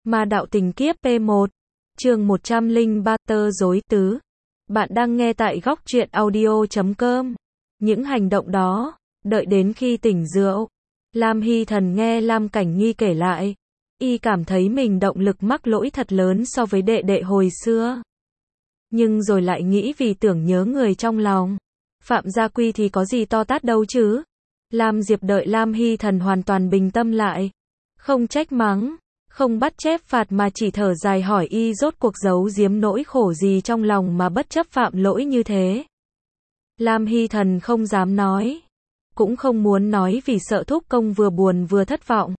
Ma đạo tình kiếp P1, chương 103 tơ rối tứ. Bạn đang nghe tại góc truyện audio.com. Những hành động đó, đợi đến khi tỉnh rượu. Lam Hy Thần nghe Lam Cảnh Nghi kể lại. Y cảm thấy mình động lực mắc lỗi thật lớn so với đệ đệ hồi xưa. Nhưng rồi lại nghĩ vì tưởng nhớ người trong lòng. Phạm Gia Quy thì có gì to tát đâu chứ. Lam Diệp đợi Lam Hy Thần hoàn toàn bình tâm lại. Không trách mắng, không bắt chép phạt mà chỉ thở dài hỏi y rốt cuộc giấu giếm nỗi khổ gì trong lòng mà bất chấp phạm lỗi như thế. Lam Hy Thần không dám nói. Cũng không muốn nói vì sợ thúc công vừa buồn vừa thất vọng.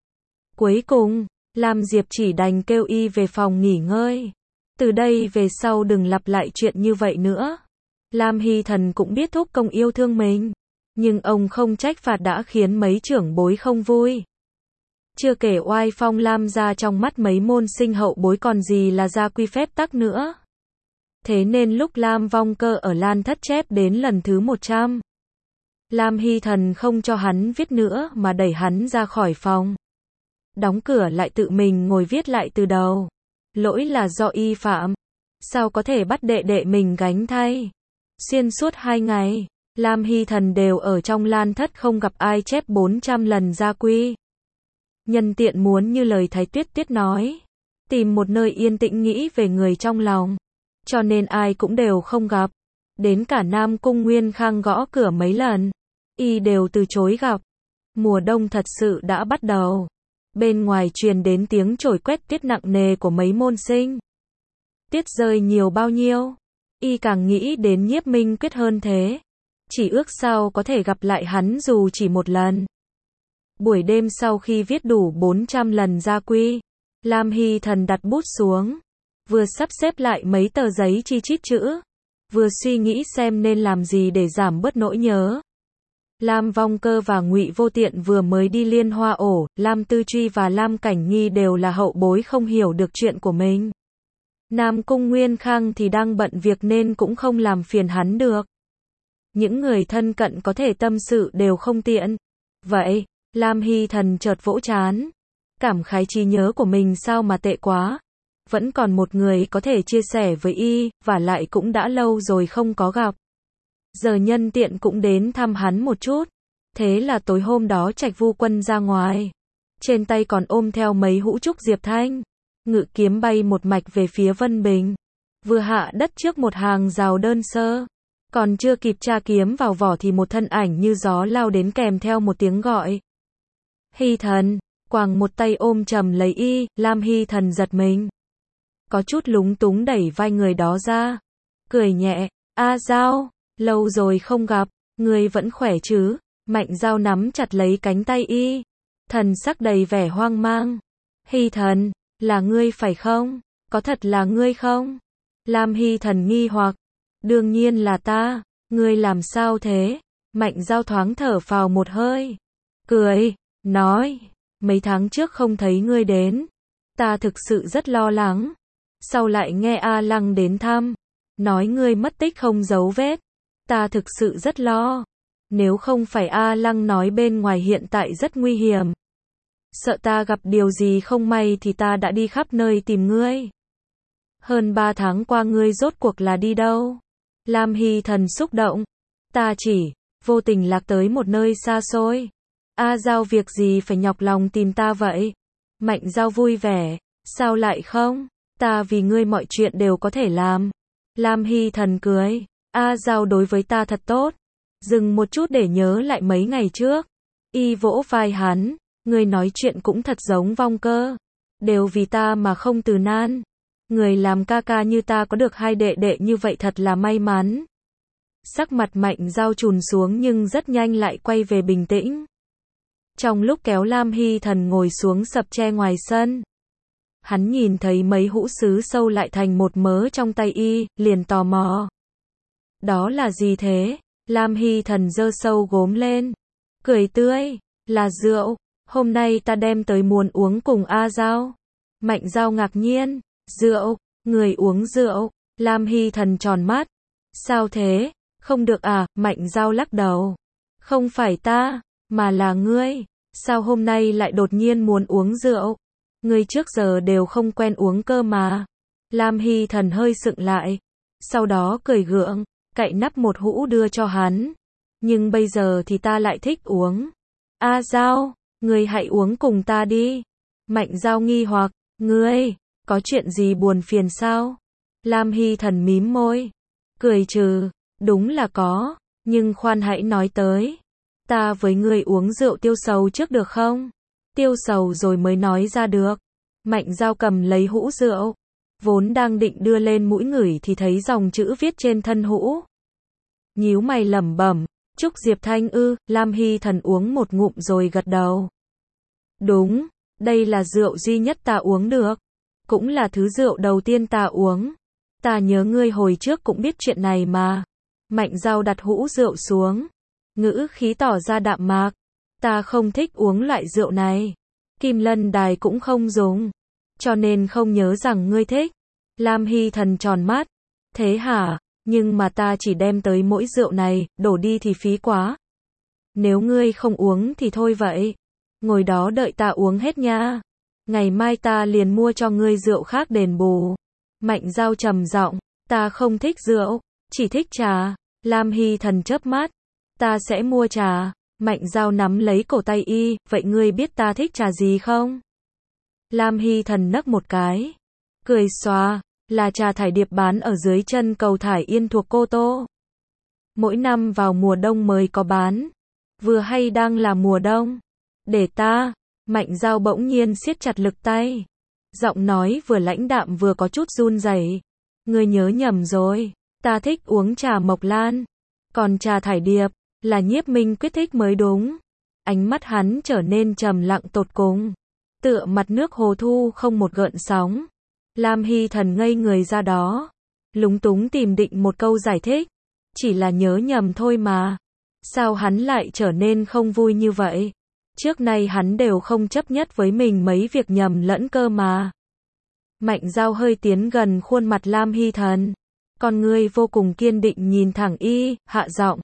Cuối cùng, Lam Diệp chỉ đành kêu y về phòng nghỉ ngơi. Từ đây về sau đừng lặp lại chuyện như vậy nữa. Lam Hy Thần cũng biết thúc công yêu thương mình. Nhưng ông không trách phạt đã khiến mấy trưởng bối không vui. Chưa kể oai phong Lam gia trong mắt mấy môn sinh hậu bối còn gì là gia quy phép tắc nữa. Thế nên lúc Lam Vong Cơ ở Lan Thất chép đến lần thứ 100. Lam Hy Thần không cho hắn viết nữa mà đẩy hắn ra khỏi phòng. Đóng cửa lại tự mình ngồi viết lại từ đầu. Lỗi là do y phạm. Sao có thể bắt đệ đệ mình gánh thay. Xuyên suốt 2 ngày, Lam Hy Thần đều ở trong Lan Thất không gặp ai chép 400 lần gia quy. Nhân tiện muốn như lời Thái Tuyết Tuyết nói, tìm một nơi yên tĩnh nghĩ về người trong lòng. Cho nên ai cũng đều không gặp. Đến cả Nam Cung Nguyên Khang gõ cửa mấy lần, y đều từ chối gặp. Mùa đông thật sự đã bắt đầu. Bên ngoài truyền đến tiếng trổi quét tuyết nặng nề của mấy môn sinh. Tuyết rơi nhiều bao nhiêu, y càng nghĩ đến Nhiếp Minh Quyết hơn thế. Chỉ ước sau có thể gặp lại hắn dù chỉ một lần. Buổi đêm sau khi viết đủ 400 lần gia quy, Lam Hy Thần đặt bút xuống, vừa sắp xếp lại mấy tờ giấy chi chít chữ, vừa suy nghĩ xem nên làm gì để giảm bớt nỗi nhớ. Lam Vong Cơ và Ngụy Vô Tiện vừa mới đi Liên Hoa Ổ, Lam Tư Truy và Lam Cảnh Nghi đều là hậu bối không hiểu được chuyện của mình. Nam Cung Nguyên Khang thì đang bận việc nên cũng không làm phiền hắn được. Những người thân cận có thể tâm sự đều không tiện. Vậy, Lam Hy Thần chợt vỗ trán. Cảm khái trí nhớ của mình sao mà tệ quá. Vẫn còn một người có thể chia sẻ với y, và lại cũng đã lâu rồi không có gặp. Giờ nhân tiện cũng đến thăm hắn một chút. Thế là tối hôm đó Trạch Vu Quân ra ngoài. Trên tay còn ôm theo mấy hũ trúc diệp thanh. Ngự kiếm bay một mạch về phía Vân Bình. Vừa hạ đất trước một hàng rào đơn sơ. Còn chưa kịp tra kiếm vào vỏ thì một thân ảnh như gió lao đến kèm theo một tiếng gọi. Hy Thần, quàng một tay ôm chầm lấy y, Lam Hy Thần giật mình. Có chút lúng túng đẩy vai người đó ra. Cười nhẹ, A Giao, lâu rồi không gặp, ngươi vẫn khỏe chứ? Mạnh Giao nắm chặt lấy cánh tay y. Thần sắc đầy vẻ hoang mang. Hy Thần, là ngươi phải không? Có thật là ngươi không? Lam Hy Thần nghi hoặc. Đương nhiên là ta, ngươi làm sao thế? Mạnh Giao thoáng thở phào một hơi. Cười, nói, mấy tháng trước không thấy ngươi đến. Ta thực sự rất lo lắng. Sau lại nghe A Lăng đến thăm. Nói ngươi mất tích không dấu vết. Ta thực sự rất lo. Nếu không phải A Lăng nói bên ngoài hiện tại rất nguy hiểm. Sợ ta gặp điều gì không may thì ta đã đi khắp nơi tìm ngươi. Hơn 3 tháng qua ngươi rốt cuộc là đi đâu? Lam Hy Thần xúc động. Ta chỉ, vô tình lạc tới một nơi xa xôi. A Giao việc gì phải nhọc lòng tìm ta vậy? Mạnh Giao vui vẻ. Sao lại không? Ta vì ngươi mọi chuyện đều có thể làm. Lam Hy Thần cười. A Giao đối với ta thật tốt. Dừng một chút để nhớ lại mấy ngày trước. Y vỗ vai hắn. Ngươi nói chuyện cũng thật giống Vong Cơ. Đều vì ta mà không từ nan. Người làm ca ca như ta có được hai đệ đệ như vậy thật là may mắn. Sắc mặt Mạnh Giao trùn xuống nhưng rất nhanh lại quay về bình tĩnh. Trong lúc kéo Lam Hy Thần ngồi xuống sập tre ngoài sân. Hắn nhìn thấy mấy hũ sứ sâu lại thành một mớ trong tay y, liền tò mò. Đó là gì thế? Lam Hy Thần giơ sâu gốm lên. Cười tươi, là rượu. Hôm nay ta đem tới muốn uống cùng A Giao. Mạnh Giao ngạc nhiên. Rượu, người uống rượu. Lam Hy Thần tròn mắt. Sao thế? Không được à? Mạnh Giao lắc đầu. Không phải ta, mà là ngươi. Sao hôm nay lại đột nhiên muốn uống rượu? Ngươi trước giờ đều không quen uống cơ mà. Lam Hy Thần hơi sững lại. Sau đó cười gượng, cạy nắp một hũ đưa cho hắn. Nhưng bây giờ thì ta lại thích uống. A Giao, ngươi hãy uống cùng ta đi. Mạnh Giao nghi hoặc, ngươi, có chuyện gì buồn phiền sao? Lam Hy Thần mím môi, cười trừ, đúng là có, nhưng khoan hãy nói tới. Ta với ngươi uống rượu tiêu sầu trước được không? Tiêu sầu rồi mới nói ra được. Mạnh Giao cầm lấy hũ rượu, vốn đang định đưa lên mũi ngửi thì thấy dòng chữ viết trên thân hũ. Nhíu mày lẩm bẩm, Trúc Diệp Thanh ư? Lam Hy Thần uống một ngụm rồi gật đầu. Đúng, đây là rượu duy nhất ta uống được. Cũng là thứ rượu đầu tiên ta uống. Ta nhớ ngươi hồi trước cũng biết chuyện này mà. Mạnh Giao đặt hũ rượu xuống, ngữ khí tỏ ra đạm mạc. Ta không thích uống loại rượu này. Kim Lân Đài cũng không dùng. Cho nên không nhớ rằng ngươi thích. Lam Hy Thần tròn mắt. Thế hả? Nhưng mà ta chỉ đem tới mỗi rượu này, đổ đi thì phí quá. Nếu ngươi không uống thì thôi vậy. Ngồi đó đợi ta uống hết nha. Ngày mai ta liền mua cho ngươi rượu khác đền bù. Mạnh Giao trầm giọng, ta không thích rượu, chỉ thích trà. Lam Hy Thần chớp mắt, ta sẽ mua trà. Mạnh Giao nắm lấy cổ tay y, vậy ngươi biết ta thích trà gì không? Lam Hy Thần nấc một cái, cười xòa, là trà thải điệp bán ở dưới chân cầu Thải Yên thuộc Cô Tô. Mỗi năm vào mùa đông mới có bán. Vừa hay đang là mùa đông. Để ta. Mạnh Giao bỗng nhiên siết chặt lực tay. Giọng nói vừa lãnh đạm vừa có chút run rẩy. Ngươi nhớ nhầm rồi. Ta thích uống trà Mộc Lan. Còn trà thải điệp là Nhiếp Minh Quyết thích mới đúng. Ánh mắt hắn trở nên trầm lặng tột cùng. Tựa mặt nước hồ thu không một gợn sóng. Lam Hy Thần ngây người ra đó. Lúng túng tìm định một câu giải thích. Chỉ là nhớ nhầm thôi mà. Sao hắn lại trở nên không vui như vậy? Trước nay hắn đều không chấp nhất với mình mấy việc nhầm lẫn cơ mà. Mạnh Giao hơi tiến gần khuôn mặt Lam Hy Thần. Con ngươi vô cùng kiên định nhìn thẳng y, hạ giọng.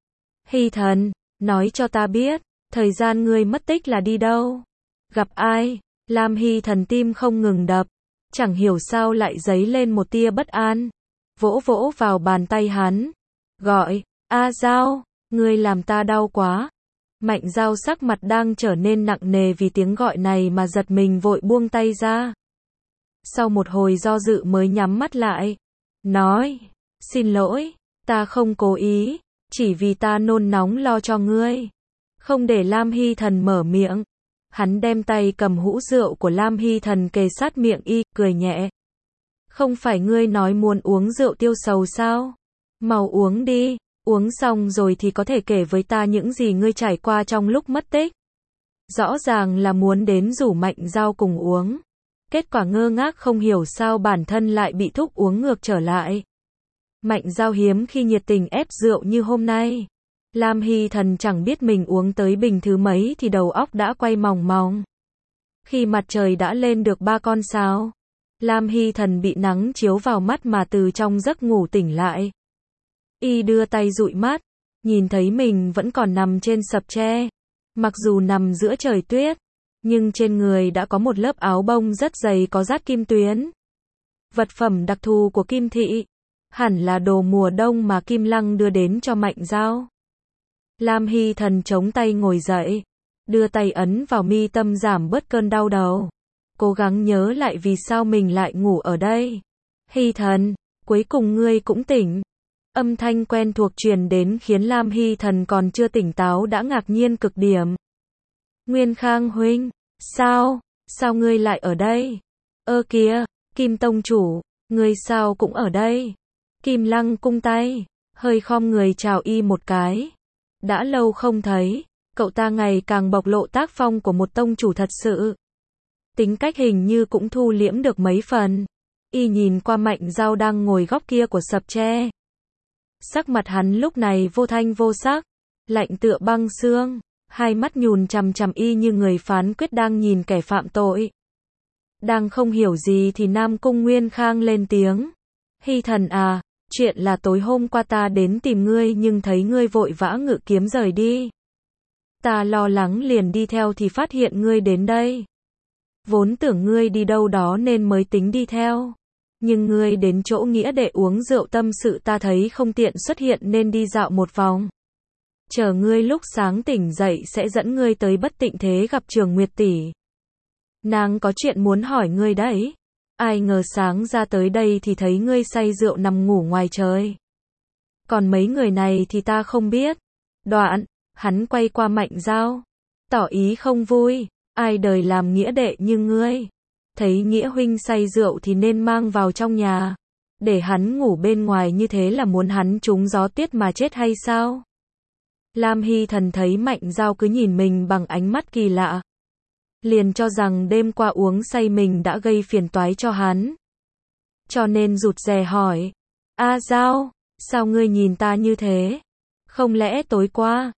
Hy Thần, nói cho ta biết, thời gian ngươi mất tích là đi đâu? Gặp ai? Lam Hy Thần tim không ngừng đập. Chẳng hiểu sao lại dấy lên một tia bất an. Vỗ vỗ vào bàn tay hắn. Gọi, A Giao, ngươi làm ta đau quá. Mạnh Giao sắc mặt đang trở nên nặng nề vì tiếng gọi này mà giật mình vội buông tay ra. Sau một hồi do dự mới nhắm mắt lại. Nói, xin lỗi, ta không cố ý, chỉ vì ta nôn nóng lo cho ngươi. Không để Lam Hy Thần mở miệng. Hắn đem tay cầm hũ rượu của Lam Hy Thần kề sát miệng y, cười nhẹ. Không phải ngươi nói muốn uống rượu tiêu sầu sao? Mau uống đi, uống xong rồi thì có thể kể với ta những gì ngươi trải qua trong lúc mất tích. Rõ ràng là muốn đến rủ Mạnh Giao cùng uống. Kết quả ngơ ngác không hiểu sao bản thân lại bị thúc uống ngược trở lại. Mạnh Giao hiếm khi nhiệt tình ép rượu như hôm nay. Lam Hy Thần chẳng biết mình uống tới bình thứ mấy thì đầu óc đã quay mòng mòng. Khi mặt trời đã lên được 3 con sao, Lam Hy Thần bị nắng chiếu vào mắt mà từ trong giấc ngủ tỉnh lại. Y đưa tay dụi mắt, nhìn thấy mình vẫn còn nằm trên sập tre. Mặc dù nằm giữa trời tuyết, nhưng trên người đã có một lớp áo bông rất dày có dát kim tuyến. Vật phẩm đặc thù của Kim Thị, hẳn là đồ mùa đông mà Kim Lăng đưa đến cho Mạnh Giao. Lam Hy Thần chống tay ngồi dậy, đưa tay ấn vào mi tâm giảm bớt cơn đau đầu. Cố gắng nhớ lại vì sao mình lại ngủ ở đây. Hy Thần, cuối cùng ngươi cũng tỉnh. Âm thanh quen thuộc truyền đến khiến Lam Hy Thần còn chưa tỉnh táo đã ngạc nhiên cực điểm. Nguyên Khang huynh, sao ngươi lại ở đây? Ơ kìa, Kim Tông chủ, ngươi sao cũng ở đây? Kim Lăng cung tay, hơi khom người chào y một cái. Đã lâu không thấy, cậu ta ngày càng bộc lộ tác phong của một tông chủ thật sự. Tính cách hình như cũng thu liễm được mấy phần. Y nhìn qua Mạnh Giao đang ngồi góc kia của sập tre. Sắc mặt hắn lúc này vô thanh vô sắc, lạnh tựa băng xương, hai mắt nhùn chằm chằm y như người phán quyết đang nhìn kẻ phạm tội. Đang không hiểu gì thì Nam Cung Nguyên Khang lên tiếng. Hy Thần à, chuyện là tối hôm qua ta đến tìm ngươi nhưng thấy ngươi vội vã ngự kiếm rời đi. Ta lo lắng liền đi theo thì phát hiện ngươi đến đây. Vốn tưởng ngươi đi đâu đó nên mới tính đi theo. Nhưng ngươi đến chỗ nghĩa đệ uống rượu tâm sự ta thấy không tiện xuất hiện nên đi dạo một vòng. Chờ ngươi lúc sáng tỉnh dậy sẽ dẫn ngươi tới Bất Tịnh Thế gặp Trường Nguyệt tỷ. Nàng có chuyện muốn hỏi ngươi đấy. Ai ngờ sáng ra tới đây thì thấy ngươi say rượu nằm ngủ ngoài trời. Còn mấy người này thì ta không biết. Đoạn, hắn quay qua Mạnh Dao, tỏ ý không vui. Ai đời làm nghĩa đệ như ngươi. Thấy nghĩa huynh say rượu thì nên mang vào trong nhà. Để hắn ngủ bên ngoài như thế là muốn hắn trúng gió tuyết mà chết hay sao? Lam Hy Thần thấy Mạnh Dao cứ nhìn mình bằng ánh mắt kỳ lạ. Liền cho rằng đêm qua uống say mình đã gây phiền toái cho hắn. Cho nên rụt rè hỏi. A Dao, sao ngươi nhìn ta như thế? Không lẽ tối qua,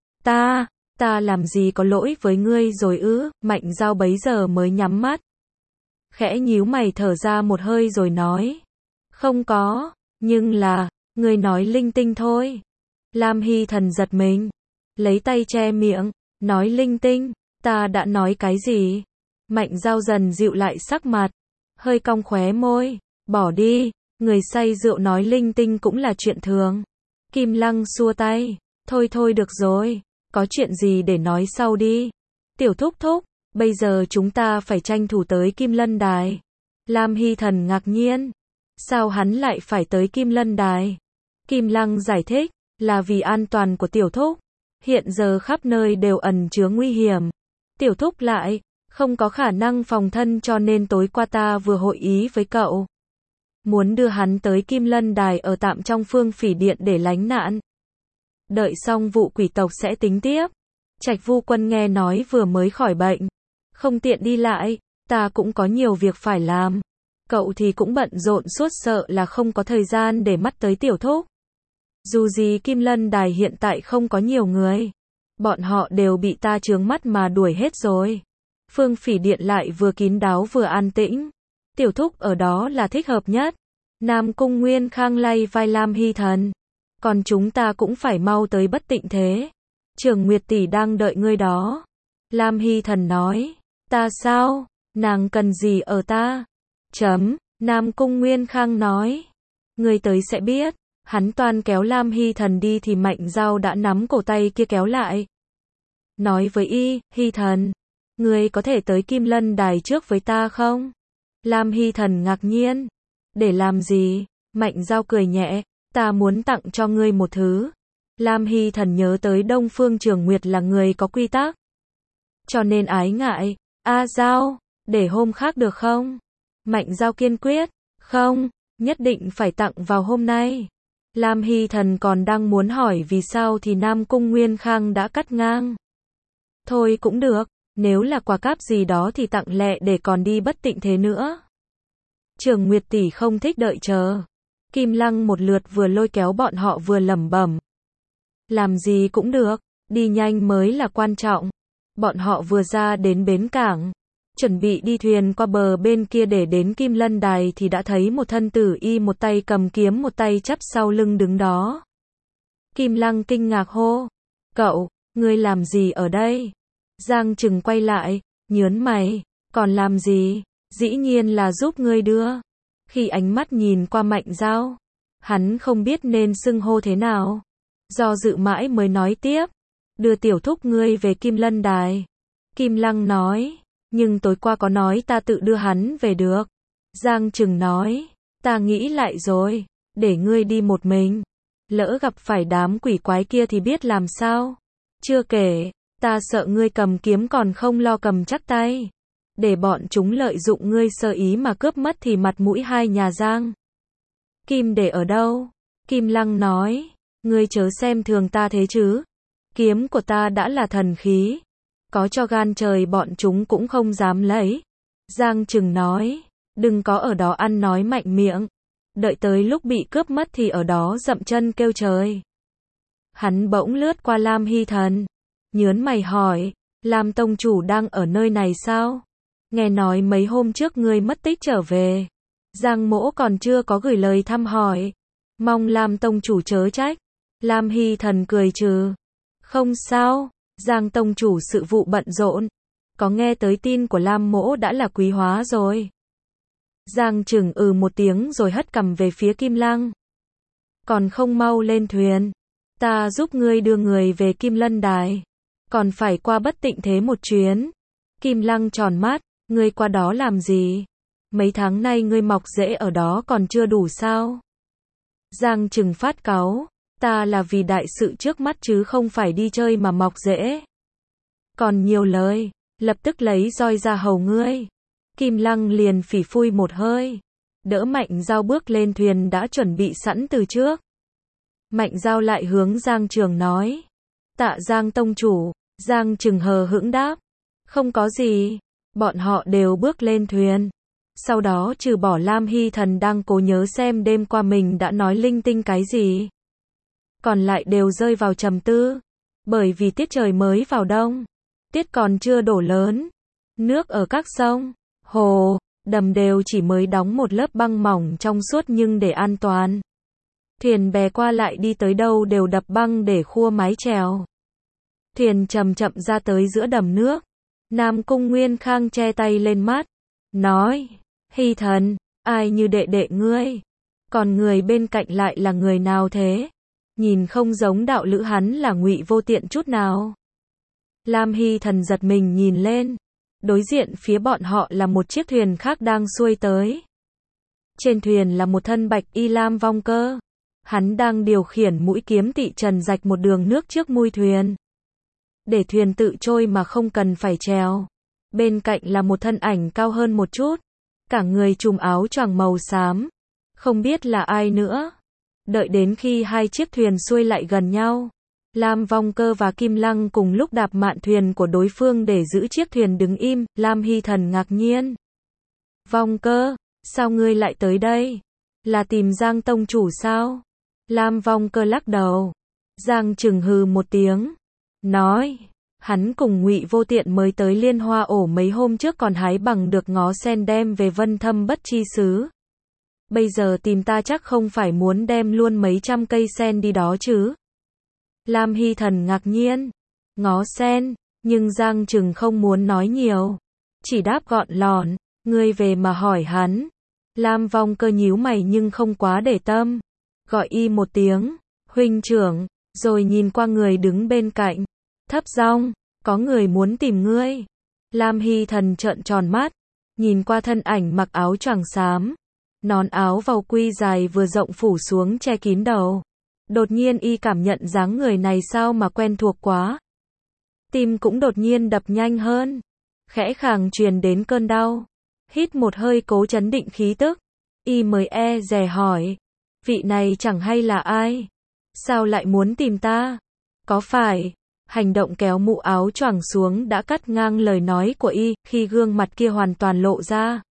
ta làm gì có lỗi với ngươi rồi ư? Mạnh Dao bấy giờ mới nhắm mắt. Khẽ nhíu mày thở ra một hơi rồi nói. Không có, nhưng là, ngươi nói linh tinh thôi. Lam Hy Thần giật mình. Lấy tay che miệng, nói linh tinh, ta đã nói cái gì? Mạnh Dao dần dịu lại sắc mặt, hơi cong khóe môi, bỏ đi, người say rượu nói linh tinh cũng là chuyện thường. Kim Lăng xua tay, thôi được rồi, có chuyện gì để nói sau đi. Tiểu thúc thúc, bây giờ chúng ta phải tranh thủ tới Kim Lân Đài. Lam Hy Thần ngạc nhiên, sao hắn lại phải tới Kim Lân Đài? Kim Lăng giải thích, là vì an toàn của tiểu thúc. Hiện giờ khắp nơi đều ẩn chứa nguy hiểm. Tiểu thúc lại không có khả năng phòng thân cho nên tối qua ta vừa hội ý với cậu. Muốn đưa hắn tới Kim Lân Đài ở tạm trong Phương Phỉ Điện để lánh nạn. Đợi xong vụ quỷ tộc sẽ tính tiếp. Trạch Vu Quân nghe nói vừa mới khỏi bệnh. Không tiện đi lại, ta cũng có nhiều việc phải làm. Cậu thì cũng bận rộn suốt sợ là không có thời gian để mắt tới tiểu thúc. Dù gì Kim Lân Đài hiện tại không có nhiều người. Bọn họ đều bị ta chướng mắt mà đuổi hết rồi. Phương Phỉ Điện lại vừa kín đáo vừa an tĩnh. Tiểu thúc ở đó là thích hợp nhất. Nam Cung Nguyên Khang lay vai Lam Hy Thần. Còn chúng ta cũng phải mau tới Bất Tịnh Thế. Trường Nguyệt tỷ đang đợi ngươi đó. Lam Hy Thần nói. Ta sao? Nàng cần gì ở ta? Nam Cung Nguyên Khang nói. Ngươi tới sẽ biết. Hắn toan kéo Lam Hy Thần đi thì Mạnh Dao đã nắm cổ tay kia kéo lại. Nói với Hy Thần. Ngươi có thể tới Kim Lân Đài trước với ta không? Lam Hy Thần ngạc nhiên. Để làm gì? Mạnh Dao cười nhẹ. Ta muốn tặng cho ngươi một thứ. Lam Hy Thần nhớ tới Đông Phương Trường Nguyệt là người có quy tắc. Cho nên ái ngại. A Dao, để hôm khác được không? Mạnh Dao kiên quyết. Không, nhất định phải tặng vào hôm nay. Lam Hy Thần còn đang muốn hỏi vì sao thì Nam Cung Nguyên Khang đã cắt ngang. Thôi cũng được, nếu là quà cáp gì đó thì tặng lẹ để còn đi Bất Tịnh Thế nữa. Trường Nguyệt tỷ không thích đợi chờ. Kim Lăng một lượt vừa lôi kéo bọn họ vừa lẩm bẩm. Làm gì cũng được, đi nhanh mới là quan trọng. Bọn họ vừa ra đến bến cảng, chuẩn bị đi thuyền qua bờ bên kia để đến Kim Lân Đài thì đã thấy một thân tử y một tay cầm kiếm một tay chắp sau lưng đứng đó. Kim Lăng kinh ngạc hô. Cậu, ngươi làm gì ở đây? Giang Trừng quay lại, nhớn mày. Còn làm gì? Dĩ nhiên là giúp ngươi đưa. Khi ánh mắt nhìn qua Mạnh Dao, hắn không biết nên xưng hô thế nào. Do dự mãi mới nói tiếp. Đưa tiểu thúc ngươi về Kim Lân Đài. Kim Lăng nói. Nhưng tối qua có nói ta tự đưa hắn về được. Giang Trừng nói. Ta nghĩ lại rồi. Để ngươi đi một mình. Lỡ gặp phải đám quỷ quái kia thì biết làm sao. Chưa kể, ta sợ ngươi cầm kiếm còn không lo cầm chắc tay. Để bọn chúng lợi dụng ngươi sơ ý mà cướp mất thì mặt mũi hai nhà Giang Kim để ở đâu? Kim Lăng nói. Ngươi chớ xem thường ta thế chứ. Kiếm của ta đã là thần khí. Có cho gan trời bọn chúng cũng không dám lấy. Giang Trừng nói. Đừng có ở đó ăn nói mạnh miệng. Đợi tới lúc bị cướp mất thì ở đó dậm chân kêu trời. Hắn bỗng lướt qua Lam Hy Thần. Nhớn mày hỏi. Lam tông chủ đang ở nơi này sao? Nghe nói mấy hôm trước ngươi mất tích trở về. Giang Mỗ còn chưa có gửi lời thăm hỏi. Mong Lam tông chủ chớ trách. Lam Hy Thần cười trừ. Không sao. Giang tông chủ sự vụ bận rộn. có nghe tới tin của Lam Mỗ đã là quý hóa rồi. Giang Trừng một tiếng rồi hất cằm về phía Kim Lăng. Còn không mau lên thuyền, ta giúp ngươi đưa người về Kim Lân Đài. Còn phải qua Bất Tịnh Thế một chuyến. Kim Lăng tròn mắt, ngươi qua đó làm gì? Mấy tháng nay ngươi mọc rễ ở đó còn chưa đủ sao? Giang Trừng phát cáu, ta là vì đại sự trước mắt chứ không phải đi chơi mà mọc rễ. Còn nhiều lời, lập tức lấy roi ra hầu ngươi. Kim Lăng liền phỉ phui một hơi, đỡ Mạnh Dao bước lên thuyền đã chuẩn bị sẵn từ trước. Mạnh Dao lại hướng Giang Trường nói, tạ Giang tông chủ. Giang Trừng hờ hững đáp, không có gì. Bọn họ đều bước lên thuyền. Sau đó trừ bỏ Lam Hy Thần đang cố nhớ xem đêm qua mình đã nói linh tinh cái gì, còn lại đều rơi vào trầm tư. Bởi vì tiết trời mới vào đông, tiết còn chưa đổ lớn, nước ở các sông, hồ, đầm đều chỉ mới đóng một lớp băng mỏng trong suốt nhưng để an toàn. Thuyền bè qua lại đi tới đâu đều đập băng để khua mái chèo. Thuyền chậm chậm ra tới giữa đầm nước. Nam Cung Nguyên Khang che tay lên mắt, nói, Hy Thần, ai như đệ đệ ngươi? Còn người bên cạnh lại là người nào thế? Nhìn không giống đạo lữ hắn là Ngụy Vô Tiện chút nào. Lam Hy Thần giật mình nhìn lên. Đối diện phía bọn họ là một chiếc thuyền khác đang xuôi tới. Trên thuyền là một thân bạch y Lam Vong Cơ. Hắn đang điều khiển mũi kiếm tị trần rạch một đường nước trước mui thuyền, để thuyền tự trôi mà không cần phải chèo. Bên cạnh là một thân ảnh cao hơn một chút, cả người trùm áo choàng màu xám, không biết là ai nữa. Đợi đến khi hai chiếc thuyền xuôi lại gần nhau, Lam Vong Cơ và Kim Lăng cùng lúc đạp mạn thuyền của đối phương để giữ chiếc thuyền đứng im. Lam Hy Thần ngạc nhiên, Vong Cơ, sao ngươi lại tới đây? Là tìm Giang tông chủ sao? Lam Vong Cơ lắc đầu. Giang Trừng hừ một tiếng, nói, hắn cùng Ngụy Vô Tiện mới tới Liên Hoa ổ mấy hôm trước còn hái bằng được ngó sen đem về Vân Thâm Bất Chi xứ. Bây giờ tìm ta chắc không phải muốn đem luôn mấy trăm cây sen đi đó chứ? Lam Hy Thần ngạc nhiên, ngó sen, nhưng Giang Trừng không muốn nói nhiều, chỉ đáp gọn lọn, ngươi về mà hỏi hắn. Lam Vong Cơ nhíu mày nhưng không quá để tâm, gọi y một tiếng, huynh trưởng, rồi nhìn qua người đứng bên cạnh, thấp giọng, có người muốn tìm ngươi. Lam Hy Thần trợn tròn mắt, nhìn qua thân ảnh mặc áo choàng xám, nón áo vào quy dài vừa rộng phủ xuống che kín đầu. Đột nhiên y cảm nhận dáng người này sao mà quen thuộc quá. Tim cũng đột nhiên đập nhanh hơn, khẽ khàng truyền đến cơn đau. Hít một hơi cố trấn định khí tức, y mới dè hỏi, vị này chẳng hay là ai? Sao lại muốn tìm ta? Có phải? Hành động kéo mũ áo choàng xuống đã cắt ngang lời nói của y, khi gương mặt kia hoàn toàn lộ ra.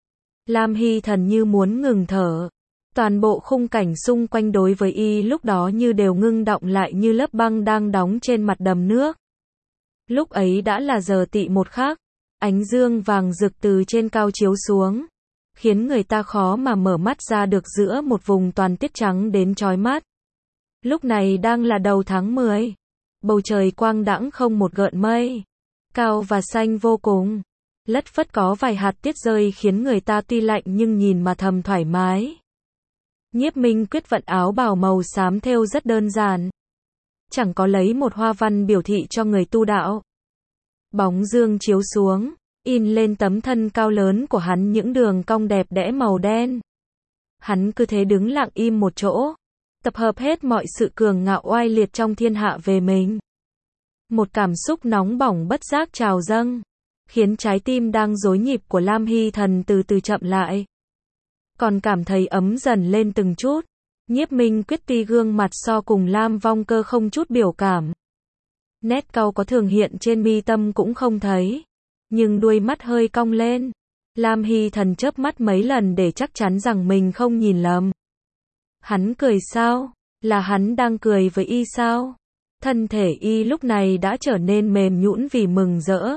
Lam Hy Thần như muốn ngừng thở. Toàn bộ khung cảnh xung quanh đối với y lúc đó như đều ngưng đọng lại như lớp băng đang đóng trên mặt đầm nước. Lúc ấy đã là giờ tỵ một khắc, ánh dương vàng rực từ trên cao chiếu xuống, khiến người ta khó mà mở mắt ra được giữa một vùng toàn tiết trắng đến chói mắt. Lúc này đang là đầu tháng 10, bầu trời quang đãng không một gợn mây, cao và xanh vô cùng, lất phất có vài hạt tiết rơi khiến người ta tuy lạnh nhưng nhìn mà thầm thoải mái. Nhiếp Minh Quyết vận áo bào màu xám thêu rất đơn giản, chẳng có lấy một hoa văn biểu thị cho người tu đạo. Bóng dương chiếu xuống, in lên tấm thân cao lớn của hắn những đường cong đẹp đẽ màu đen. Hắn cứ thế đứng lặng im một chỗ, tập hợp hết mọi sự cường ngạo oai liệt trong thiên hạ về mình. Một cảm xúc nóng bỏng bất giác trào dâng, khiến trái tim đang rối nhịp của Lam Hy Thần từ từ chậm lại. Còn cảm thấy ấm dần lên từng chút. Nhiếp Minh Quyết tuy gương mặt so cùng Lam Vong Cơ không chút biểu cảm, nét cau có thường hiện trên mi tâm cũng không thấy, nhưng đuôi mắt hơi cong lên. Lam Hy Thần chớp mắt mấy lần để chắc chắn rằng mình không nhìn lầm. Hắn cười sao? Là hắn đang cười với y sao? Thân thể y lúc này đã trở nên mềm nhũn vì mừng rỡ,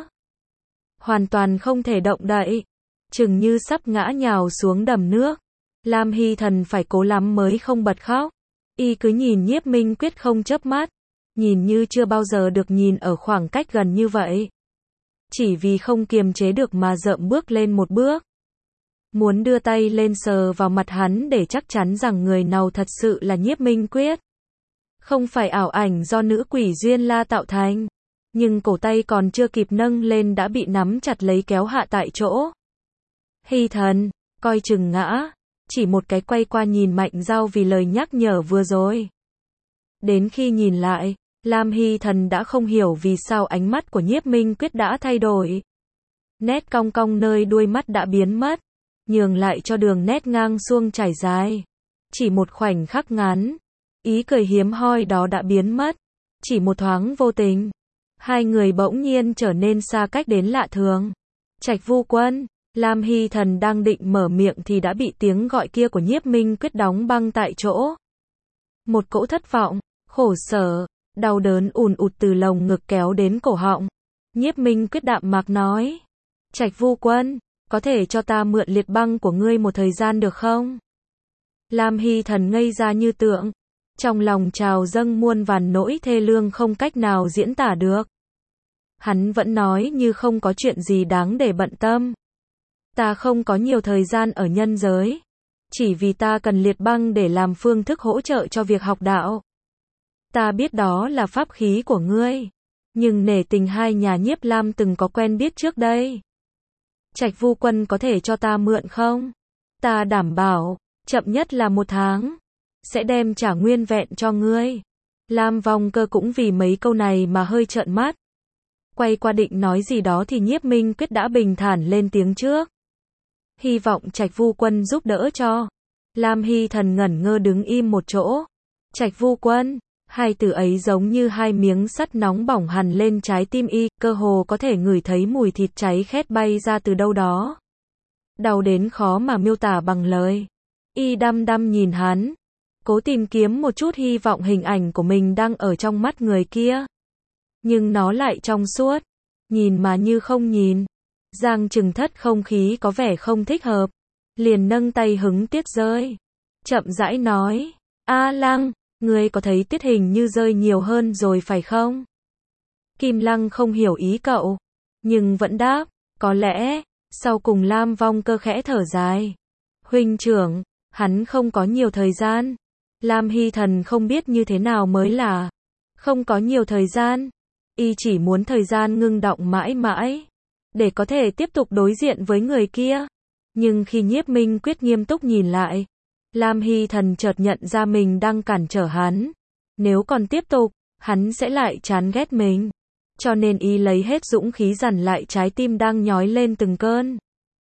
hoàn toàn không thể động đậy, chừng như sắp ngã nhào xuống đầm nước. Lam Hy Thần phải cố lắm mới không bật khóc. Y cứ nhìn Nhiếp Minh Quyết không chớp mắt, nhìn như chưa bao giờ được nhìn ở khoảng cách gần như vậy. chỉ vì không kiềm chế được mà dợm bước lên một bước. Muốn đưa tay lên sờ vào mặt hắn để chắc chắn rằng người nào thật sự là Nhiếp Minh Quyết. Không phải ảo ảnh do nữ quỷ Duyên La tạo thành. Nhưng cổ tay còn chưa kịp nâng lên đã bị nắm chặt lấy kéo hạ tại chỗ. Hy Thần, coi chừng ngã. Chỉ một cái quay qua nhìn Mạnh Dao vì lời nhắc nhở vừa rồi. Đến khi nhìn lại, Lam Hy Thần đã không hiểu vì sao ánh mắt của Nhiếp Minh Quyết đã thay đổi. Nét cong cong nơi đuôi mắt đã biến mất, nhường lại cho đường nét ngang xuông trải dài. Chỉ một khoảnh khắc ngắn, ý cười hiếm hoi đó đã biến mất. Chỉ một thoáng vô tình, hai người bỗng nhiên trở nên xa cách đến lạ thường. Trạch Vu Quân, Lam Hy Thần đang định mở miệng thì đã bị tiếng gọi kia của Nhiếp Minh Quyết đóng băng tại chỗ. Một cỗ thất vọng, khổ sở, đau đớn ùn ụt từ lồng ngực kéo đến cổ họng. Nhiếp Minh Quyết đạm mạc nói: Trạch Vu Quân, có thể cho ta mượn liệt băng của ngươi một thời gian được không? Lam Hy Thần ngây ra như tượng, trong lòng trào dâng muôn vàn nỗi thê lương không cách nào diễn tả được. Hắn vẫn nói như không có chuyện gì đáng để bận tâm. Ta không có nhiều thời gian ở nhân giới, chỉ vì ta cần liệt băng để làm phương thức hỗ trợ cho việc học đạo. Ta biết đó là pháp khí của ngươi, nhưng nể tình hai nhà Nhiếp Lam từng có quen biết trước đây. Trạch Vu Quân có thể cho ta mượn không? Ta đảm bảo, chậm nhất là 1 tháng, sẽ đem trả nguyên vẹn cho ngươi. Lam Vong Cơ cũng vì mấy câu này mà hơi trợn mắt. Quay qua định nói gì đó thì Nhiếp Minh Quyết đã bình thản lên tiếng trước. Hy vọng Trạch Vu Quân giúp đỡ cho. Lam Hy Thần ngẩn ngơ đứng im một chỗ. Trạch Vu Quân, hai từ ấy giống như hai miếng sắt nóng bỏng hằn lên trái tim y, cơ hồ có thể ngửi thấy mùi thịt cháy khét bay ra từ đâu đó. Đau đến khó mà miêu tả bằng lời. Y đăm đăm nhìn hắn, cố tìm kiếm một chút hy vọng hình ảnh của mình đang ở trong mắt người kia. Nhưng nó lại trong suốt, nhìn mà như không nhìn. Giang Trừng Thất không khí có vẻ không thích hợp, liền nâng tay hứng Tiết rơi. Chậm rãi nói: A Lăng, ngươi có thấy Tiết hình như rơi nhiều hơn rồi phải không? Kim Lăng không hiểu ý cậu, nhưng vẫn đáp: có lẽ. Sau cùng Lam Vong Cơ khẽ thở dài: huynh trưởng, hắn không có nhiều thời gian. Lam Hy Thần không biết như thế nào mới là không có nhiều thời gian. Y chỉ muốn thời gian ngưng đọng mãi mãi, để có thể tiếp tục đối diện với người kia. Nhưng khi Nhiếp Minh Quyết nghiêm túc nhìn lại, Lam Hy Thần chợt nhận ra mình đang cản trở hắn. Nếu còn tiếp tục, hắn sẽ lại chán ghét mình. Cho nên y lấy hết dũng khí dằn lại trái tim đang nhói lên từng cơn.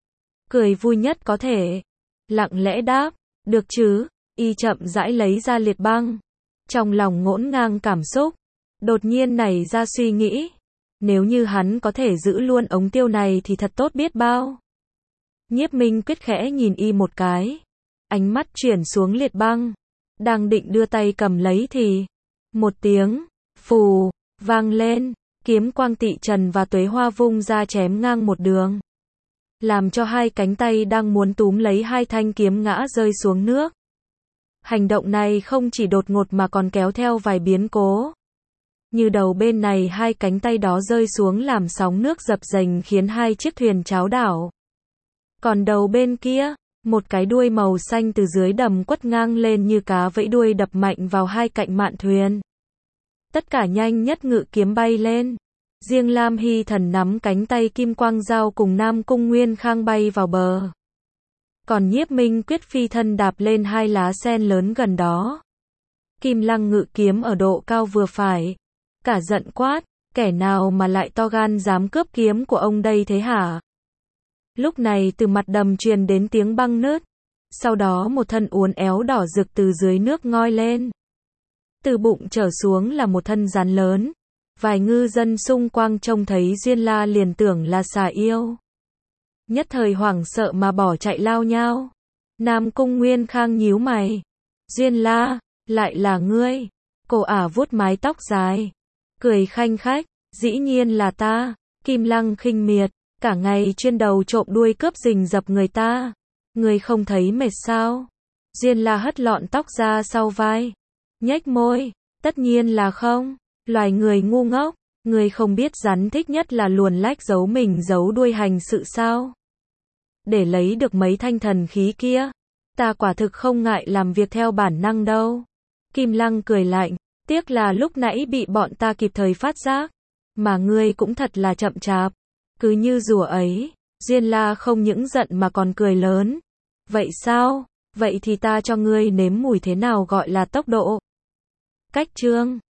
Cười vui nhất có thể. Lặng lẽ đáp: được chứ. Y chậm rãi lấy ra liệt băng. Trong lòng ngổn ngang cảm xúc, đột nhiên nảy ra suy nghĩ. Nếu như hắn có thể giữ luôn ống tiêu này thì thật tốt biết bao. Nhiếp Minh Quyết khẽ nhìn y một cái. Ánh mắt chuyển xuống liệt băng. Đang định đưa tay cầm lấy thì một tiếng phù vang lên. Kiếm quang tị trần và tuế hoa vung ra chém ngang một đường, làm cho hai cánh tay đang muốn túm lấy hai thanh kiếm ngã rơi xuống nước. Hành động này không chỉ đột ngột mà còn kéo theo vài biến cố. Như đầu bên này hai cánh tay đó rơi xuống làm sóng nước dập dềnh khiến hai chiếc thuyền cháo đảo. Còn đầu bên kia, một cái đuôi màu xanh từ dưới đầm quất ngang lên như cá vẫy đuôi đập mạnh vào hai cạnh mạn thuyền. Tất cả nhanh nhất ngự kiếm bay lên. Riêng Lam Hy Thần nắm cánh tay Kim Quang Dao cùng Nam Cung Nguyên Khang bay vào bờ. Còn Nhiếp Minh Quyết phi thân đạp lên hai lá sen lớn gần đó. Kim Lăng ngự kiếm ở độ cao vừa phải. Cả giận quát: kẻ nào mà lại to gan dám cướp kiếm của ông đây thế hả? Lúc này từ mặt đầm truyền đến tiếng băng nứt. Sau đó một thân uốn éo đỏ rực từ dưới nước ngoi lên. Từ bụng trở xuống là một thân rắn lớn. Vài ngư dân xung quanh trông thấy Duyên La liền tưởng là xà yêu. Nhất thời hoảng sợ mà bỏ chạy lao nhao. Nam Cung Nguyên Khang nhíu mày. Duyên La, lại là ngươi. Cô ả vuốt mái tóc dài, cười khanh khách. Dĩ nhiên là ta. Kim Lăng khinh miệt. Cả ngày chuyên đầu trộm đuôi cướp rình rập người ta. Ngươi không thấy mệt sao? Duyên La hất lọn tóc ra sau vai, nhếch môi. Tất nhiên là không. Loài người ngu ngốc, Ngươi không biết rắn thích nhất là luồn lách giấu mình giấu đuôi hành sự sao? Để lấy được mấy thanh thần khí kia, ta quả thực không ngại làm việc theo bản năng đâu. Kim Lăng cười lạnh, tiếc là lúc nãy bị bọn ta kịp thời phát giác, mà ngươi cũng thật là chậm chạp. Cứ như rùa ấy, Diên La không những giận mà còn cười lớn. Vậy sao? Vậy thì ta cho ngươi nếm mùi thế nào gọi là tốc độ. Cách chương